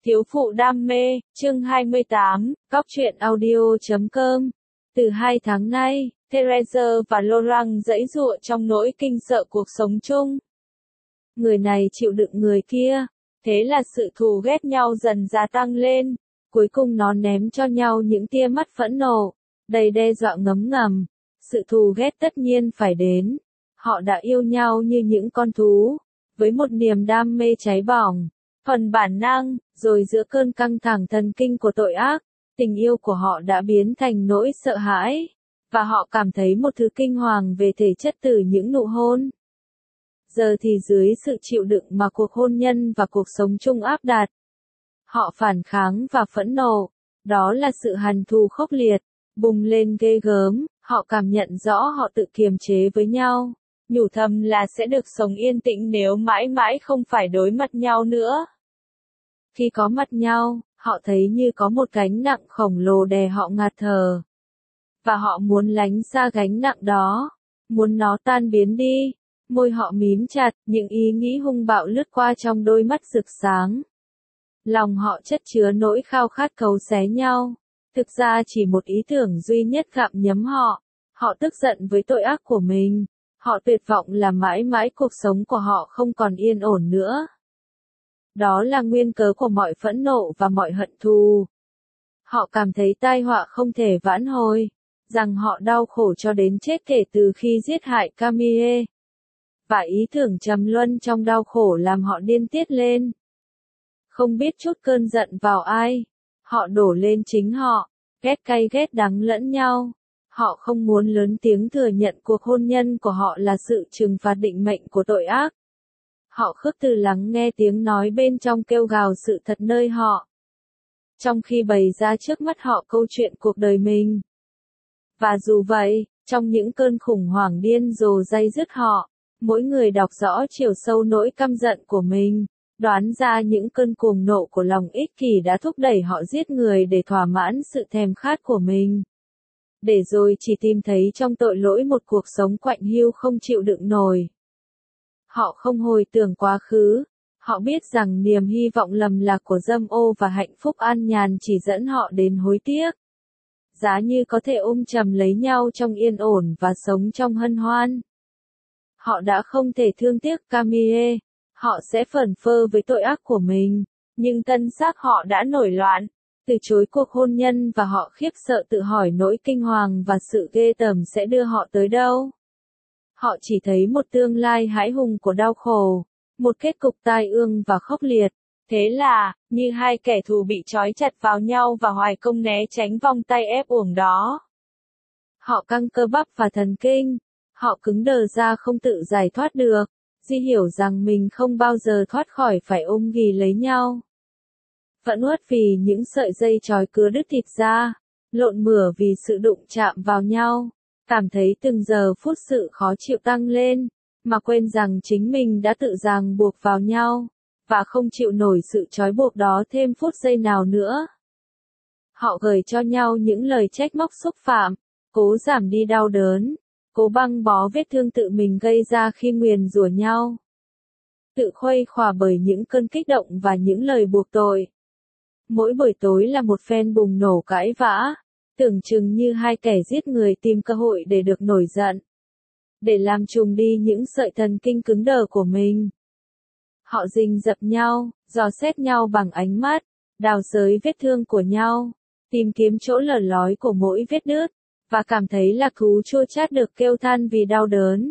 Thiếu phụ đam mê, chương 28, Cóc truyện audio.com. Từ 2 tháng nay, Therese và Laurent giãy giụa trong nỗi kinh sợ cuộc sống chung. Người này chịu đựng người kia, thế là sự thù ghét nhau dần gia tăng lên, cuối cùng nó ném cho nhau những tia mắt phẫn nộ, đầy đe dọa ngấm ngầm. Sự thù ghét tất nhiên phải đến. Họ đã yêu nhau như những con thú, với một niềm đam mê cháy bỏng, phần bản năng, rồi giữa cơn căng thẳng thần kinh của tội ác, tình yêu của họ đã biến thành nỗi sợ hãi, và họ cảm thấy một thứ kinh hoàng về thể chất từ những nụ hôn. Giờ thì dưới sự chịu đựng mà cuộc hôn nhân và cuộc sống chung áp đặt, họ phản kháng và phẫn nộ, đó là sự hằn thù khốc liệt, bùng lên ghê gớm, họ cảm nhận rõ họ tự kiềm chế với nhau, nhủ thầm là sẽ được sống yên tĩnh nếu mãi mãi không phải đối mặt nhau nữa. Khi có mặt nhau, họ thấy như có một gánh nặng khổng lồ đè họ ngạt thở. Và họ muốn lánh xa gánh nặng đó, muốn nó tan biến đi. Môi họ mím chặt, những ý nghĩ hung bạo lướt qua trong đôi mắt rực sáng. Lòng họ chất chứa nỗi khao khát cấu xé nhau. Thực ra chỉ một ý tưởng duy nhất gặm nhấm họ. Họ tức giận với tội ác của mình. Họ tuyệt vọng là mãi mãi cuộc sống của họ không còn yên ổn nữa. Đó là nguyên cớ của mọi phẫn nộ và mọi hận thù. Họ cảm thấy tai họa không thể vãn hồi, rằng họ đau khổ cho đến chết kể từ khi giết hại Camille. Và ý tưởng trầm luân trong đau khổ làm họ điên tiết lên. Không biết trút cơn giận vào ai, họ đổ lên chính họ, ghét cay ghét đắng lẫn nhau. Họ không muốn lớn tiếng thừa nhận cuộc hôn nhân của họ là sự trừng phạt định mệnh của tội ác. Họ khước từ lắng nghe tiếng nói bên trong kêu gào sự thật nơi họ, trong khi bày ra trước mắt họ câu chuyện cuộc đời mình. Và dù vậy, trong những cơn khủng hoảng điên rồ day dứt họ, mỗi người đọc rõ chiều sâu nỗi căm giận của mình, đoán ra những cơn cuồng nộ của lòng ích kỷ đã thúc đẩy họ giết người để thỏa mãn sự thèm khát của mình. Để rồi chỉ tìm thấy trong tội lỗi một cuộc sống quạnh hiu không chịu đựng nổi. Họ không hồi tưởng quá khứ, họ biết rằng niềm hy vọng lầm lạc của dâm ô và hạnh phúc an nhàn chỉ dẫn họ đến hối tiếc. Giá như có thể ôm chầm lấy nhau trong yên ổn và sống trong hân hoan. Họ đã không thể thương tiếc Camille, họ sẽ phởn phơ với tội ác của mình, nhưng thân xác họ đã nổi loạn, từ chối cuộc hôn nhân và họ khiếp sợ tự hỏi nỗi kinh hoàng và sự ghê tởm sẽ đưa họ tới đâu. Họ chỉ thấy một tương lai hãi hùng của đau khổ, một kết cục tai ương và khốc liệt. Thế là, như hai kẻ thù bị trói chặt vào nhau và hoài công né tránh vòng tay ép uổng đó. Họ căng cơ bắp và thần kinh, họ cứng đờ ra không tự giải thoát được, Di hiểu rằng mình không bao giờ thoát khỏi phải ôm ghì lấy nhau. Phẫn uất vì những sợi dây trói cứa đứt thịt ra, lộn mửa vì sự đụng chạm vào nhau, cảm thấy từng giờ phút sự khó chịu tăng lên, mà quên rằng chính mình đã tự ràng buộc vào nhau, và không chịu nổi sự trói buộc đó thêm phút giây nào nữa. Họ gửi cho nhau những lời trách móc xúc phạm, cố giảm đi đau đớn, cố băng bó vết thương tự mình gây ra khi nguyền rủa nhau. Tự khuây khỏa bởi những cơn kích động và những lời buộc tội. Mỗi buổi tối là một phen bùng nổ cãi vã, tưởng chừng như hai kẻ giết người tìm cơ hội để được nổi giận, để làm trùng đi những sợi thần kinh cứng đờ của mình. Họ rình rập nhau, dò xét nhau bằng ánh mắt, đào xới vết thương của nhau, tìm kiếm chỗ lở lói của mỗi vết nứt, và cảm thấy lạc thú chua chát được kêu than vì đau đớn.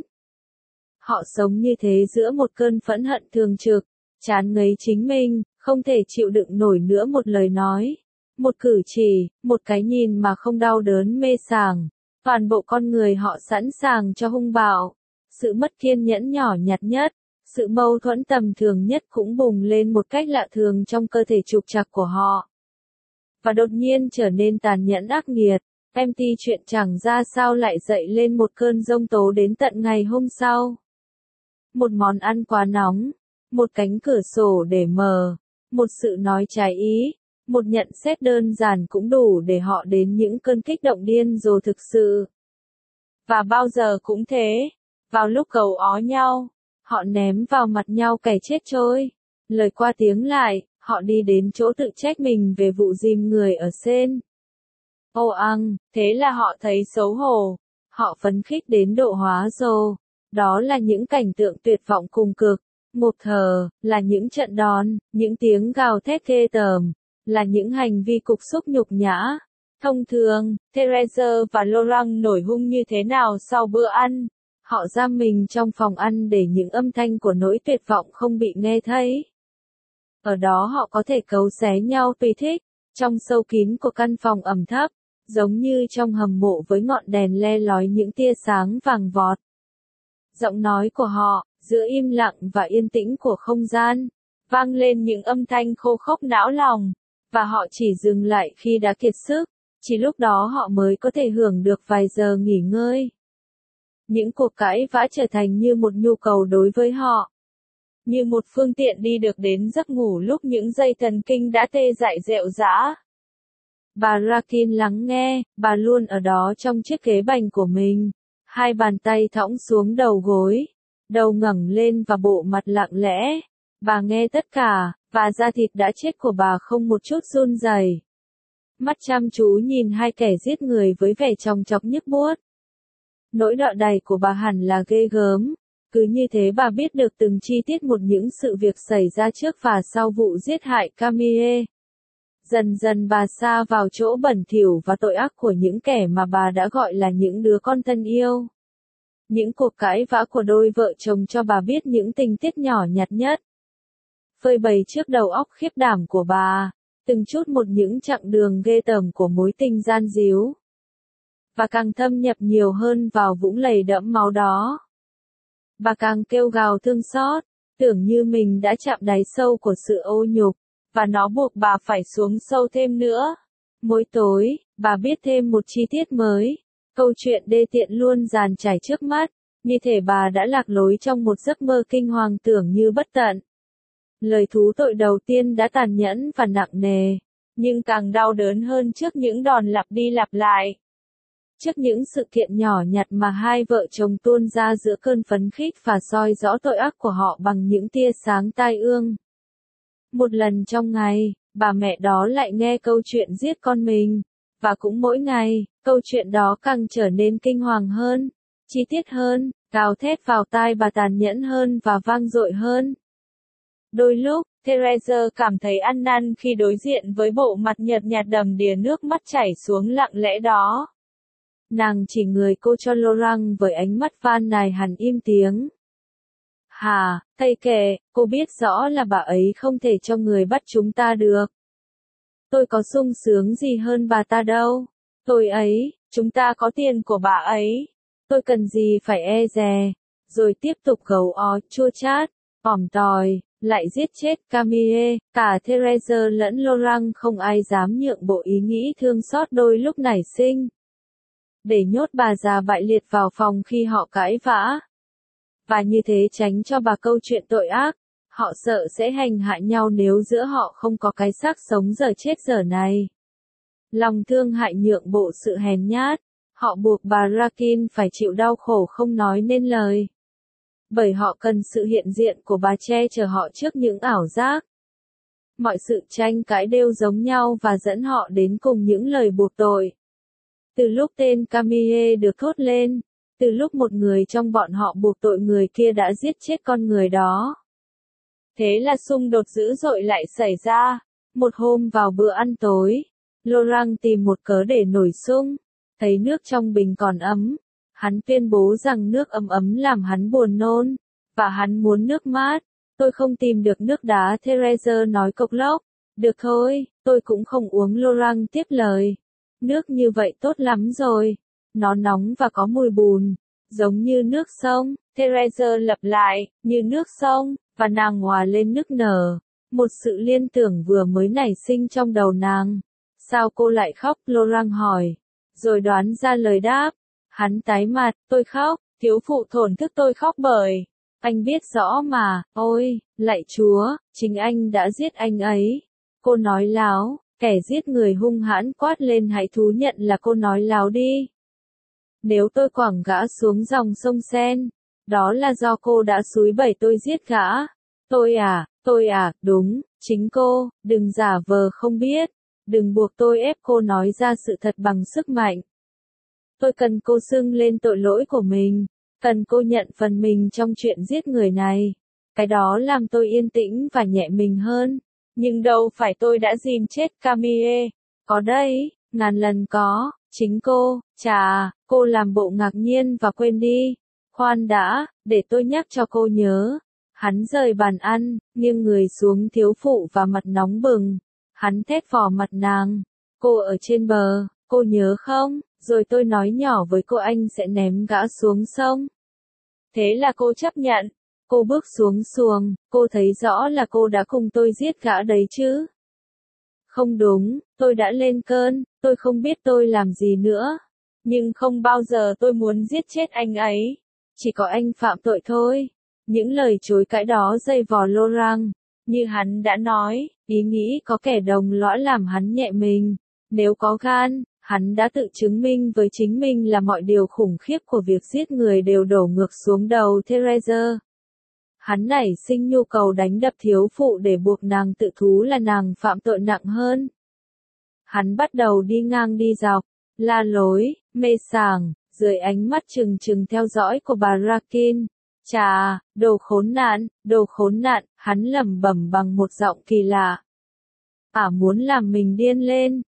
Họ sống như thế giữa một cơn phẫn hận thường trực, chán ngấy chính mình, không thể chịu đựng nổi nữa một lời nói, một cử chỉ, một cái nhìn mà không đau đớn mê sảng. Toàn bộ con người họ sẵn sàng cho hung bạo, sự mất kiên nhẫn nhỏ nhặt nhất, sự mâu thuẫn tầm thường nhất cũng bùng lên một cách lạ thường trong cơ thể trục trặc của họ. Và đột nhiên trở nên tàn nhẫn ác nghiệt. MT chuyện chẳng ra sao lại dậy lên một cơn giông tố đến tận ngày hôm sau. Một món ăn quá nóng, một cánh cửa sổ để mở, một sự nói trái ý, một nhận xét đơn giản cũng đủ để họ đến những cơn kích động điên rồ thực sự. Và bao giờ cũng thế, vào lúc gầu ó nhau, họ ném vào mặt nhau kẻ chết trôi, lời qua tiếng lại, Họ đi đến chỗ tự trách mình về vụ dìm người ở Sen. Thế là họ thấy xấu hổ. Họ phấn khích đến độ hóa rồ. Đó là những cảnh tượng tuyệt vọng cùng cực. Một thờ, là những trận đòn, những tiếng gào thét ghê tởm, là những hành vi cục súc nhục nhã. Thông thường, Therese và Laurent nổi hung như thế nào sau bữa ăn? Họ giam mình trong phòng ăn để những âm thanh của nỗi tuyệt vọng không bị nghe thấy. Ở đó họ có thể cấu xé nhau tùy thích, trong sâu kín của căn phòng ẩm thấp, giống như trong hầm mộ với ngọn đèn le lói những tia sáng vàng vọt. Giọng nói của họ, giữa im lặng và yên tĩnh của không gian, vang lên những âm thanh khô khốc não lòng, và họ chỉ dừng lại khi đã kiệt sức, chỉ lúc đó họ mới có thể hưởng được vài giờ nghỉ ngơi. Những cuộc cãi vã trở thành như một nhu cầu đối với họ, như một phương tiện đi được đến giấc ngủ lúc những dây thần kinh đã tê dại rệu rã. Bà Rakin lắng nghe, bà luôn ở đó trong chiếc ghế bành của mình, hai bàn tay thõng xuống đầu gối, đầu ngẩng lên và bộ mặt lặng lẽ. Bà nghe tất cả, và da thịt đã chết của bà không một chút run rẩy. Mắt chăm chú nhìn hai kẻ giết người với vẻ chòng chọc nhức buốt. Nỗi đọ đầy của bà hẳn là ghê gớm. Cứ như thế bà biết được từng chi tiết một những sự việc xảy ra trước và sau vụ giết hại Camille. Dần dần bà sa vào chỗ bẩn thỉu và tội ác của những kẻ mà bà đã gọi là những đứa con thân yêu. Những cuộc cãi vã của đôi vợ chồng cho bà biết những tình tiết nhỏ nhặt nhất. Phơi bày trước đầu óc khiếp đảm của bà, từng chút một những chặng đường ghê tởm của mối tình gian díu. Và càng thâm nhập nhiều hơn vào vũng lầy đẫm máu đó. Bà càng kêu gào thương xót, tưởng như mình đã chạm đáy sâu của sự ô nhục, và nó buộc bà phải xuống sâu thêm nữa. Mỗi tối, bà biết thêm một chi tiết mới, câu chuyện đê tiện luôn dàn trải trước mắt, như thể bà đã lạc lối trong một giấc mơ kinh hoàng tưởng như bất tận. Lời thú tội đầu tiên đã tàn nhẫn và nặng nề, nhưng càng đau đớn hơn trước những đòn lặp đi lặp lại. Trước những sự kiện nhỏ nhặt mà hai vợ chồng tuôn ra giữa cơn phấn khích và soi rõ tội ác của họ bằng những tia sáng tai ương. Một lần trong ngày, bà mẹ đó lại nghe câu chuyện giết con mình, và cũng mỗi ngày, câu chuyện đó càng trở nên kinh hoàng hơn, chi tiết hơn, gào thét vào tai bà tàn nhẫn hơn và vang dội hơn. Đôi lúc, Therese cảm thấy ăn năn khi đối diện với bộ mặt nhợt nhạt đầm đìa nước mắt chảy xuống lặng lẽ đó. Nàng chỉ người cô cho Laurent với ánh mắt van nài hẳn im tiếng. Hà, thầy kể, cô biết rõ là bà ấy không thể cho người bắt chúng ta được. Tôi có sung sướng gì hơn bà ta đâu. Tôi ấy, chúng ta có tiền của bà ấy. Tôi cần gì phải e dè. Rồi tiếp tục gấu ó chua chát, ỏm tòi, lại giết chết Camille. Cả Therese lẫn Laurent không ai dám nhượng bộ ý nghĩ thương xót đôi lúc nảy sinh. Để nhốt bà già bại liệt vào phòng khi họ cãi vã. Và như thế tránh cho bà câu chuyện tội ác, họ sợ sẽ hành hạ nhau nếu giữa họ không có cái xác sống giờ chết giờ này. Lòng thương hại nhượng bộ sự hèn nhát, họ buộc bà Rakin phải chịu đau khổ không nói nên lời. Bởi họ cần sự hiện diện của bà che chở họ trước những ảo giác. Mọi sự tranh cãi đều giống nhau và dẫn họ đến cùng những lời buộc tội. Từ lúc tên Camille được thốt lên, từ lúc một người trong bọn họ buộc tội người kia đã giết chết con người đó. Thế là xung đột dữ dội lại xảy ra. Một hôm vào bữa ăn tối, Laurent tìm một cớ để nổi xung, thấy nước trong bình còn ấm. Hắn tuyên bố rằng nước ấm ấm làm hắn buồn nôn, và hắn muốn nước mát. Tôi không tìm được nước đá, Therese nói cộc lốc. Được thôi, tôi cũng không uống, Laurent tiếp lời. Nước như vậy tốt lắm rồi. Nó nóng và có mùi bùn, giống như nước sông. Therese lặp lại, như nước sông, và nàng hòa lên nức nở. Một sự liên tưởng vừa mới nảy sinh trong đầu nàng. Sao cô lại khóc? Laurent hỏi. Rồi đoán ra lời đáp. Hắn tái mặt, tôi khóc, thiếu phụ thổn thức, tôi khóc bởi. Anh biết rõ mà, ôi, lạy Chúa, chính anh đã giết anh ấy. Cô nói láo, kẻ giết người hung hãn quát lên, hãy thú nhận là cô nói láo đi. Nếu tôi quẳng gã xuống dòng sông Sen, đó là do cô đã xúi bẩy tôi giết gã. Tôi à, Tôi à, đúng, chính cô, đừng giả vờ không biết. Đừng buộc tôi ép cô nói ra sự thật bằng sức mạnh. Tôi cần cô xưng lên tội lỗi của mình. Cần cô nhận phần mình trong chuyện giết người này. Cái đó làm tôi yên tĩnh và nhẹ mình hơn. Nhưng đâu phải tôi đã dìm chết Camille. Có đấy, ngàn lần có, chính cô, chà, cô làm bộ ngạc nhiên và quên đi. Khoan đã, để tôi nhắc cho cô nhớ. Hắn rời bàn ăn, nghiêng người xuống thiếu phụ và mặt nóng bừng. Hắn thét vào mặt nàng. Cô ở trên bờ, cô nhớ không? Rồi tôi nói nhỏ với cô anh sẽ ném gã xuống sông. Thế là cô chấp nhận. Cô bước xuống xuồng, cô thấy rõ là cô đã cùng tôi giết gã đấy chứ. Không đúng, tôi đã lên cơn, tôi không biết tôi làm gì nữa. Nhưng không bao giờ tôi muốn giết chết anh ấy. Chỉ có anh phạm tội thôi. Những lời chối cãi đó dày vò Laurent. Như hắn đã nói, ý nghĩ có kẻ đồng lõa làm hắn nhẹ mình. Nếu có gan, hắn đã tự chứng minh với chính mình là mọi điều khủng khiếp của việc giết người đều đổ ngược xuống đầu Therese. Hắn nảy sinh nhu cầu đánh đập thiếu phụ để buộc nàng tự thú là nàng phạm tội nặng hơn. Hắn bắt đầu đi ngang đi dọc, la lối, mê sảng, dưới ánh mắt trừng trừng theo dõi của bà Rakin. Chà, đồ khốn nạn, hắn lẩm bẩm bằng một giọng kỳ lạ. Muốn làm mình điên lên.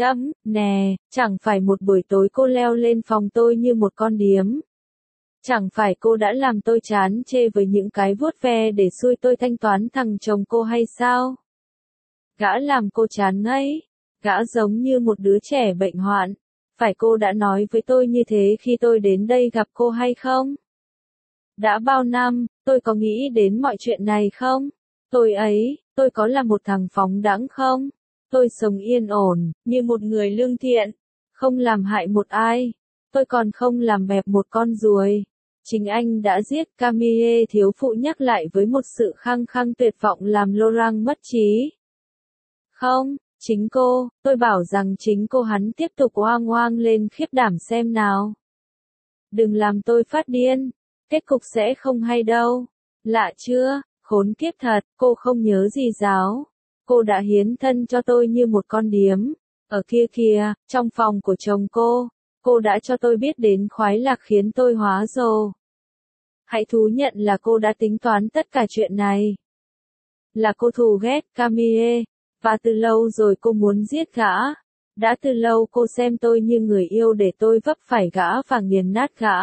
Nè, chẳng phải một buổi tối cô leo lên phòng tôi như một con điếm. Chẳng phải cô đã làm tôi chán chê với những cái vuốt ve để xui tôi thanh toán thằng chồng cô hay sao? Gã làm cô chán ngấy. Gã giống như một đứa trẻ bệnh hoạn. Phải cô đã nói với tôi như thế khi tôi đến đây gặp cô hay không? Đã bao năm, tôi có nghĩ đến mọi chuyện này không? Tôi có là một thằng phóng đãng không? Tôi sống yên ổn, như một người lương thiện, không làm hại một ai. Tôi còn không làm bẹp một con ruồi. Chính anh đã giết Camille, thiếu phụ nhắc lại với một sự khăng khăng tuyệt vọng làm Laurent mất trí. Không, chính cô, tôi bảo rằng chính cô. Hắn tiếp tục oang oang lên khiếp đảm xem nào. Đừng làm tôi phát điên, kết cục sẽ không hay đâu. Lạ chưa, khốn kiếp thật, cô không nhớ gì giáo. Cô đã hiến thân cho tôi như một con điếm. Ở kia kìa, trong phòng của chồng cô đã cho tôi biết đến khoái lạc khiến tôi hóa rồ. Hãy thú nhận là cô đã tính toán tất cả chuyện này. Là cô thù ghét Camille, và từ lâu rồi cô muốn giết gã. Đã từ lâu cô xem tôi như người yêu để tôi vấp phải gã và nghiền nát gã.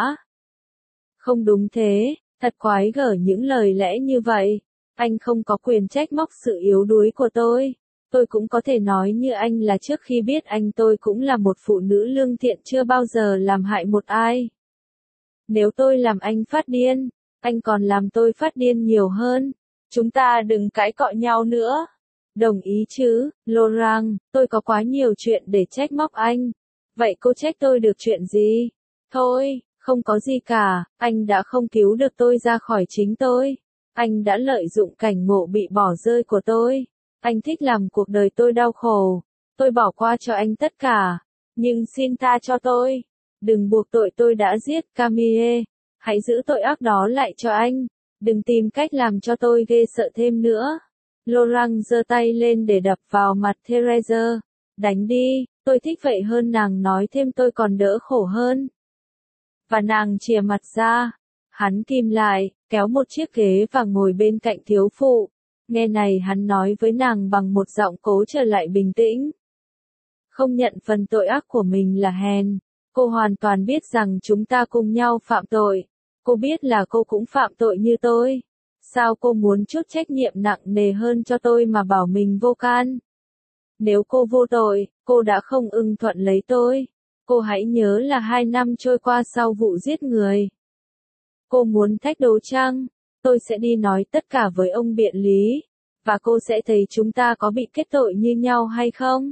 Không đúng thế, thật quái gở những lời lẽ như vậy. Anh không có quyền trách móc sự yếu đuối của tôi. Tôi cũng có thể nói như anh là trước khi biết anh tôi cũng là một phụ nữ lương thiện chưa bao giờ làm hại một ai. Nếu tôi làm anh phát điên, anh còn làm tôi phát điên nhiều hơn. Chúng ta đừng cãi cọ nhau nữa. Đồng ý chứ, Laurent, tôi có quá nhiều chuyện để trách móc anh. Vậy cô trách tôi được chuyện gì? Thôi, không có gì cả, anh đã không cứu được tôi ra khỏi chính tôi. Anh đã lợi dụng cảnh ngộ bị bỏ rơi của tôi. Anh thích làm cuộc đời tôi đau khổ. Tôi bỏ qua cho anh tất cả. Nhưng xin tha cho tôi. Đừng buộc tội tôi đã giết Camille. Hãy giữ tội ác đó lại cho anh. Đừng tìm cách làm cho tôi ghê sợ thêm nữa. Laurent giơ tay lên để đập vào mặt Therese. Đánh đi, tôi thích vậy hơn. Nàng nói thêm, tôi còn đỡ khổ hơn. Và nàng chìa mặt ra. Hắn kìm lại, kéo một chiếc ghế và ngồi bên cạnh thiếu phụ. Nghe này, hắn nói với nàng bằng một giọng cố trở lại bình tĩnh. Không nhận phần tội ác của mình là hèn. Cô hoàn toàn biết rằng chúng ta cùng nhau phạm tội. Cô biết là cô cũng phạm tội như tôi. Sao cô muốn chút trách nhiệm nặng nề hơn cho tôi mà bảo mình vô can? Nếu cô vô tội, cô đã không ưng thuận lấy tôi. Cô hãy nhớ là 2 năm trôi qua sau vụ giết người. Cô muốn thách đố chăng? Tôi sẽ đi nói tất cả với ông biện lý. Và cô sẽ thấy chúng ta có bị kết tội như nhau hay không?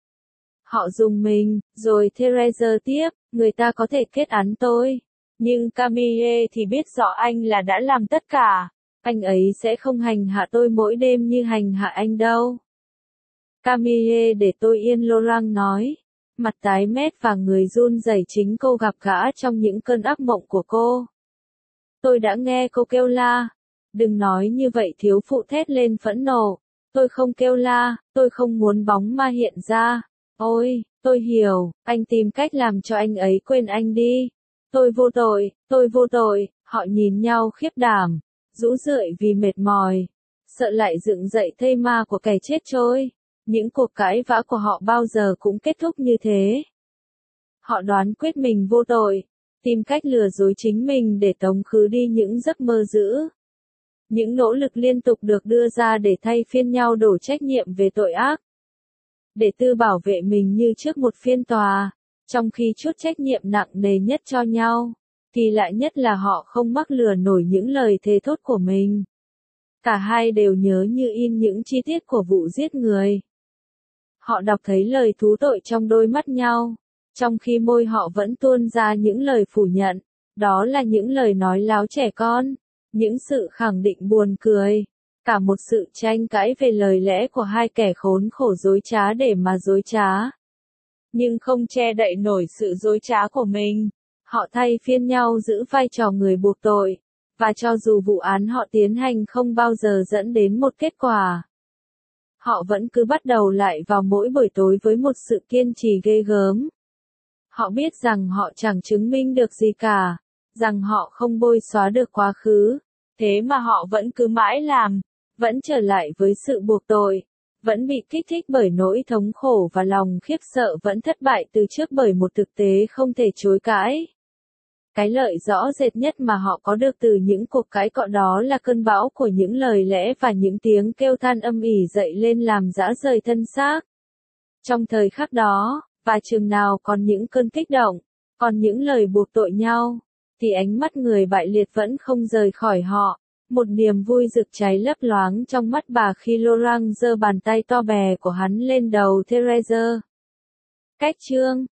Họ dùng mình, rồi Therese tiếp, người ta có thể kết án tôi. Nhưng Camille thì biết rõ anh là đã làm tất cả. Anh ấy sẽ không hành hạ tôi mỗi đêm như hành hạ anh đâu. Camille để tôi yên, Laurent nói. Mặt tái mét và người run rẩy. Chính cô gặp gã trong những cơn ác mộng của cô. Tôi đã nghe cô kêu la. Đừng nói như vậy, thiếu phụ thét lên phẫn nộ. Tôi không kêu la, tôi không muốn bóng ma hiện ra. Ôi, tôi hiểu, anh tìm cách làm cho anh ấy quên anh đi. Tôi vô tội, tôi vô tội. Họ nhìn nhau khiếp đảm, rũ rượi vì mệt mỏi, sợ lại dựng dậy thây ma của kẻ chết trôi. Những cuộc cãi vã của họ bao giờ cũng kết thúc như thế. Họ đoán quyết mình vô tội, tìm cách lừa dối chính mình để tống khứ đi những giấc mơ dữ. Những nỗ lực liên tục được đưa ra để thay phiên nhau đổ trách nhiệm về tội ác. Để tự bảo vệ mình như trước một phiên tòa, trong khi chuốt trách nhiệm nặng nề nhất cho nhau. Kỳ lạ nhất là họ không mắc lừa nổi những lời thề thốt của mình. Cả hai đều nhớ như in những chi tiết của vụ giết người. Họ đọc thấy lời thú tội trong đôi mắt nhau, trong khi môi họ vẫn tuôn ra những lời phủ nhận. Đó là những lời nói láo trẻ con, những sự khẳng định buồn cười, cả một sự tranh cãi về lời lẽ của hai kẻ khốn khổ dối trá để mà dối trá. Nhưng không che đậy nổi sự dối trá của mình. Họ thay phiên nhau giữ vai trò người buộc tội, và cho dù vụ án họ tiến hành không bao giờ dẫn đến một kết quả, họ vẫn cứ bắt đầu lại vào mỗi buổi tối với một sự kiên trì ghê gớm. Họ biết rằng họ chẳng chứng minh được gì cả, rằng họ không bôi xóa được quá khứ, thế mà họ vẫn cứ mãi làm, vẫn trở lại với sự buộc tội, vẫn bị kích thích bởi nỗi thống khổ và lòng khiếp sợ, vẫn thất bại từ trước bởi một thực tế không thể chối cãi. Cái lợi rõ rệt nhất mà họ có được từ những cuộc cãi cọ đó là cơn bão của những lời lẽ và những tiếng kêu than âm ỉ dậy lên làm rã rời thân xác. Trong thời khắc đó, và chừng nào còn những cơn kích động, còn những lời buộc tội nhau, thì ánh mắt người bại liệt vẫn không rời khỏi họ. Một niềm vui rực cháy lấp loáng trong mắt bà khi Laurent giơ bàn tay to bè của hắn lên đầu Thérèse. Cách chương